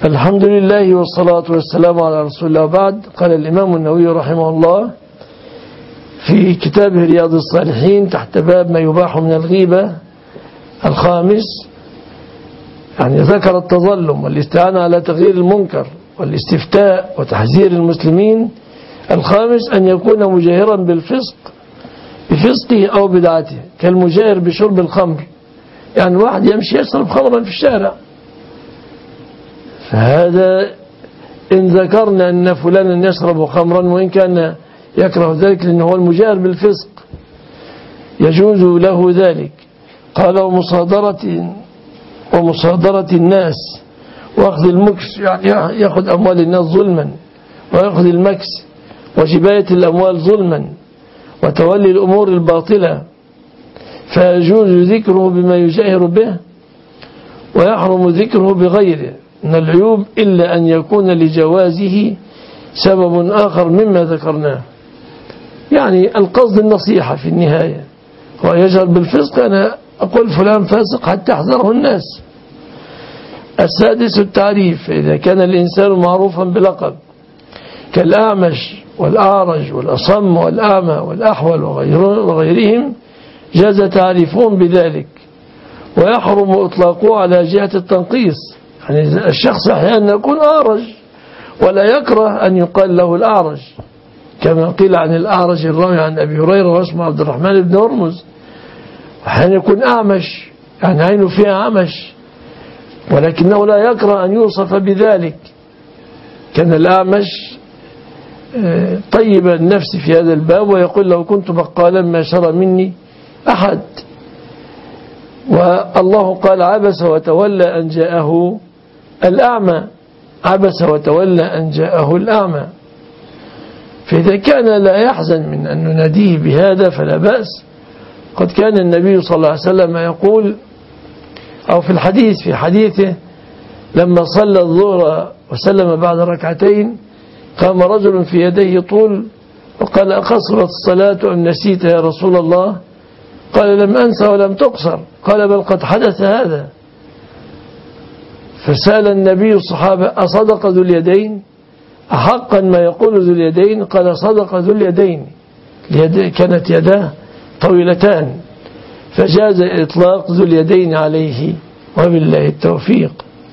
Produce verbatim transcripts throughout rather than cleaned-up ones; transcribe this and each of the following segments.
الحمد لله والصلاة والسلام على رسول الله. وبعد، قال الإمام النووي رحمه الله في كتابه رياض الصالحين تحت باب ما يباح من الغيبة الخامس، يعني ذكر التظلم والاستعانة على تغيير المنكر والاستفتاء وتحذير المسلمين. الخامس أن يكون مجاهرا بالفسق بفسقه أو بدعته، كالمجاهر بشرب الخمر، يعني واحد يمشي يشرب خمرا في الشارع، فهذا إن ذكرنا أن فلانا يشرب خمرا وإن كان يكره ذلك لأنه هو المجاهر بالفسق يجوز له ذلك. قال ومصادرة ومصادرة الناس وأخذ المكس، يعني يأخذ أموال الناس ظلما، ويأخذ المكس وجباية الأموال ظلما، وتولي الأمور الباطلة، فيجوز ذكره بما يجاهر به ويحرم ذكره بغيره من العيوب، إلا أن يكون لجوازه سبب آخر مما ذكرناه. يعني القصد النصيحة في النهاية، هو يجهر بالفسق، أنا أقول فلان فاسق حتى يحذره الناس. السادس التعريف، إذا كان الإنسان معروفا بلقب كالأعمش والأعرج والأصم والأعمى والأحول وغيرهم جاز تعريفهم بذلك، ويحرم إطلاقه على جهة التنقيص. يعني الشخص أحيانا يكون أعرج ولا يكره أن يقال له الأعرج، كما قيل عن الأعرج الراوي عن أبي هريرة واسمه عبد الرحمن بن هرمز. أحيانا يكون أعمش، يعني عينه فيها عمش، ولكنه لا يكره أن يوصف بذلك. كان الأعمش طيب النفس في هذا الباب، ويقول لو كنت بقالا ما شرى مني أحد. والله قال عبس وتولى أن جاءه الأعمى، عبس وتولى أن جاءه الأعمى. فإذا كان لا يحزن من أن نناديه بهذا فلا بأس. قد كان النبي صلى الله عليه وسلم يقول، أو في الحديث في حديثه لما صلى الظهر وسلم بعد ركعتين، قام رجل في يديه طول وقال أقصرت الصلاة أم نسيت يا رسول الله؟ قال لم أنسى ولم تقصر. قال بل قد حدث هذا. فسأل النبي الصحابة أصدق ذو اليدين؟ أحقا ما يقول ذو اليدين؟ قال صدق ذو اليدين، كانت يداه طويلتان، فجاز إطلاق ذو اليدين عليه، وبالله التوفيق.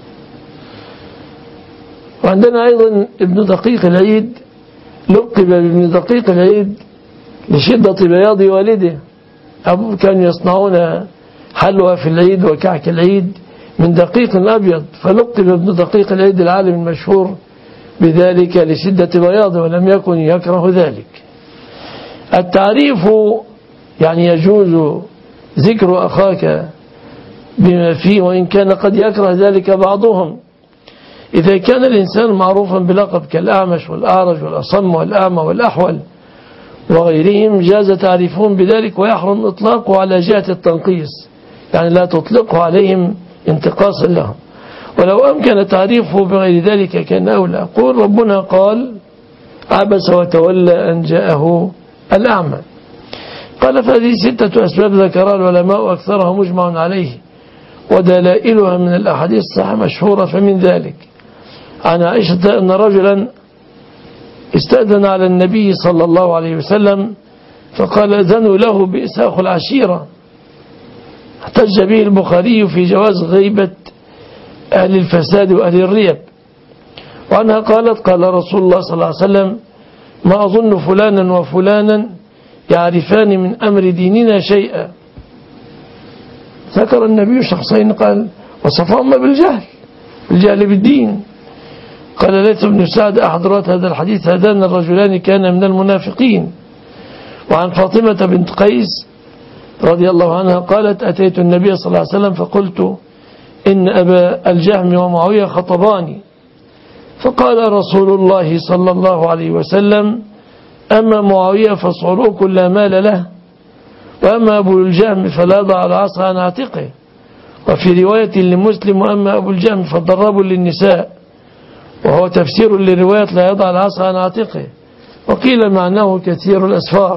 وعندنا أيضا ابن دقيق العيد، لقب بابن دقيق العيد لشدة بياض والده. أبوه كانوا يصنعون حلوى في العيد وكعك العيد من دقيق أبيض، فلقب ابن دقيق العيد العالم المشهور بذلك لشدة بياضه، ولم يكن يكره ذلك. التعريف يعني يجوز ذكر أخاك بما فيه، وإن كان قد يكره ذلك بعضهم. إذا كان الإنسان معروفا بلقب كالأعمش والأعرج والأصم والأعمى والأحول وغيرهم جاز تعريفهم بذلك، ويحرم إطلاقه على جهة التنقيص، يعني لا تطلقه عليهم انتقاصا لهم. ولو أمكن تعريفه بغير ذلك كان أولى. قول ربنا قال عبس وتولى أن جاءه الأعمى. قال فهذه ستة أسباب ذكرها العلماء وأكثرها مجمع عليه، ودلائلها من الأحاديث الصحيحة مشهورة. فمن ذلك عن عائشة أن رجلا استأذن على النبي صلى الله عليه وسلم فقال أذنوا له بئس أخو العشيرة. احتج به البخاري في جواز غيبة أهل الفساد وأهل الريب. وعنها قالت قال رسول الله صلى الله عليه وسلم ما أظن فلانا وفلانا يعرفان من أمر ديننا شيئا. ذكر النبي شخصين قال وصفهما بالجهل، بالجهل بالدين. قال ليث بن سعد أحد رواة هذا الحديث هذان الرجلان كان من المنافقين. وعن فاطمة بنت قيس رضي الله عنها قالت أتيت النبي صلى الله عليه وسلم فقلت إن أبا الجهم ومعاوية خطباني، فقال رسول الله صلى الله عليه وسلم أما معاوية فصعلوك لا مال له، وأما أبو الجهم فلا يضع العصا عن عاتقه. وفي رواية لمسلم وأما أبو الجهم فضراب للنساء، وهو تفسير لرواية لا يضع العصا عن عاتقه، وقيل معناه كثير الأسفار.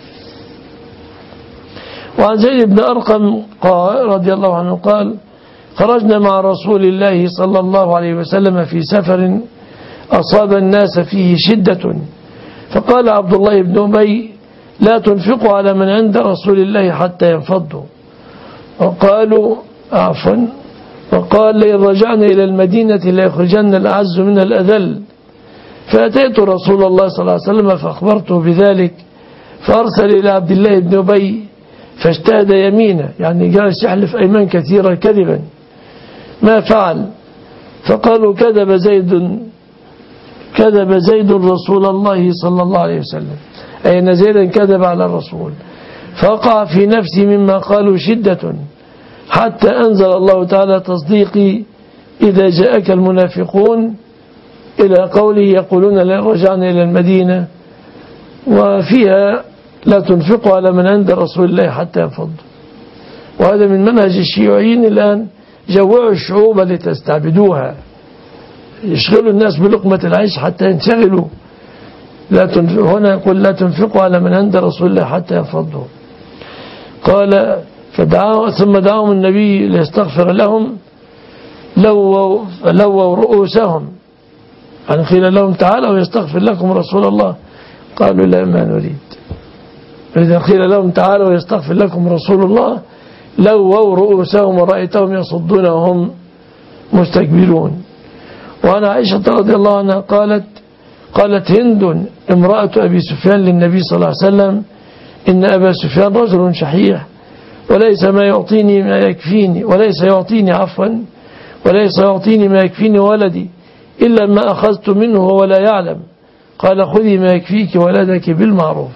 وعن زيد بن أرقم قال رضي الله عنه قال خرجنا مع رسول الله صلى الله عليه وسلم في سفر أصاب الناس فيه شدة، فقال عبد الله بن أبي لا تنفقوا على من عند رسول الله حتى ينفضوا. وقالوا عفوا وقال لئن رجعنا إلى المدينة ليخرجن الأعز من الأذل. فأتيت رسول الله صلى الله عليه وسلم فأخبرته بذلك، فأرسل إلى عبد الله بن أبي فاجتهد يمينه، يعني جالس يحلف أيمان كثيرة كذبا ما فعل. فقالوا كذب زيد كذب زيد رسول الله صلى الله عليه وسلم، أي أن زيدا كذب على الرسول. فوقع في نفسي مما قالوا شدة، حتى أنزل الله تعالى تصديقي إذا جاءك المنافقون إلى قوله يقولون لئن رجعنا إلى المدينة، وفيها لا تنفقوا على من عند رسول الله حتى ينفضوا. وهذا من منهج الشيوعيين الآن، جوعوا الشعوب لتستعبدوها، يشغلوا الناس بلقمة العيش حتى ينشغلوا. لا هنا يقول لا تنفقوا على من عند رسول الله حتى ينفضوا. قال فدعاه ثم دعاهم النبي ليستغفر لهم، لووا لووا رؤوسهم، يعني قيل لهم تعالوا يستغفر لكم رسول الله، قالوا لا ما نريد. إذا قيل لهم تعالوا يستغفر لكم رسول الله لووا رؤوسهم ورأيتهم يصدون وهم مستكبرون. وعن عائشة رضي الله عنها قالت قالت هند امرأة أبي سفيان للنبي صلى الله عليه وسلم إن أبا سفيان رجل شحيح وليس ما يعطيني ما يكفيني وليس يعطيني عفوا وليس يعطيني ما يكفيني ولدي إلا ما أخذت منه ولا يعلم. قال خذي ما يكفيك ولدك بالمعروف.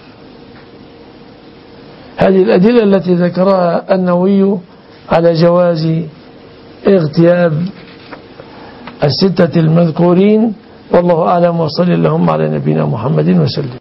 هذه الأدلة التي ذكرها النووي على جواز اغتياب الستة المذكورين، والله أعلم. وصلى اللهم على نبينا محمد وسلم.